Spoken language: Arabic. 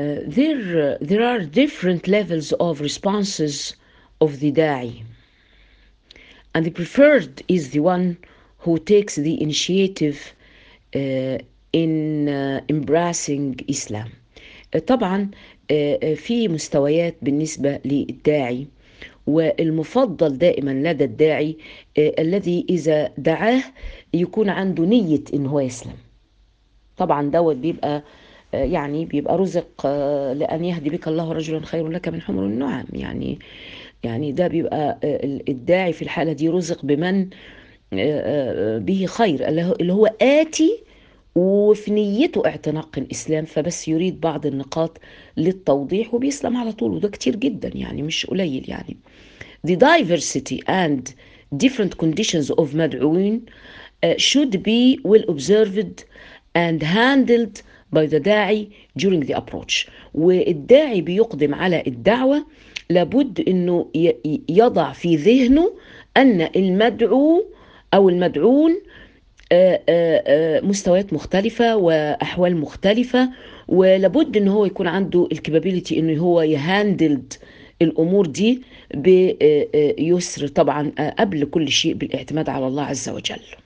There are different levels of responses of the da'i, and the preferred is the one who takes the initiative in embracing Islam. طبعا في مستويات بالنسبة للداعي، والمفضل دائما لدى الداعي الذي إذا دعاه يكون عنده نية إن هو يسلم. طبعا دوت بيبقى يعني بيبقى رزق، لأن يهدي بك الله رجلا خير لك من حمر النعم. يعني ده بيبقى الداعي في الحالة دي رزق بمن به خير، اللي هو آتي وفي نيته اعتناق الإسلام، فبس يريد بعض النقاط للتوضيح وبيسلم على طول، وده كتير جدا يعني مش قليل يعني. The diversity and different conditions of مدعوين should be well observed and handled by the داعي during the approach. والداعي بيقدم على الدعوة لابد انه يضع في ذهنه ان المدعو او المدعون مستويات مختلفة وأحوال مختلفة، ولابد ان هو يكون عنده الكابابيلتي انه هو يهاندلد الأمور دي بيسر طبعا، قبل كل شيء بالاعتماد على الله عز وجل.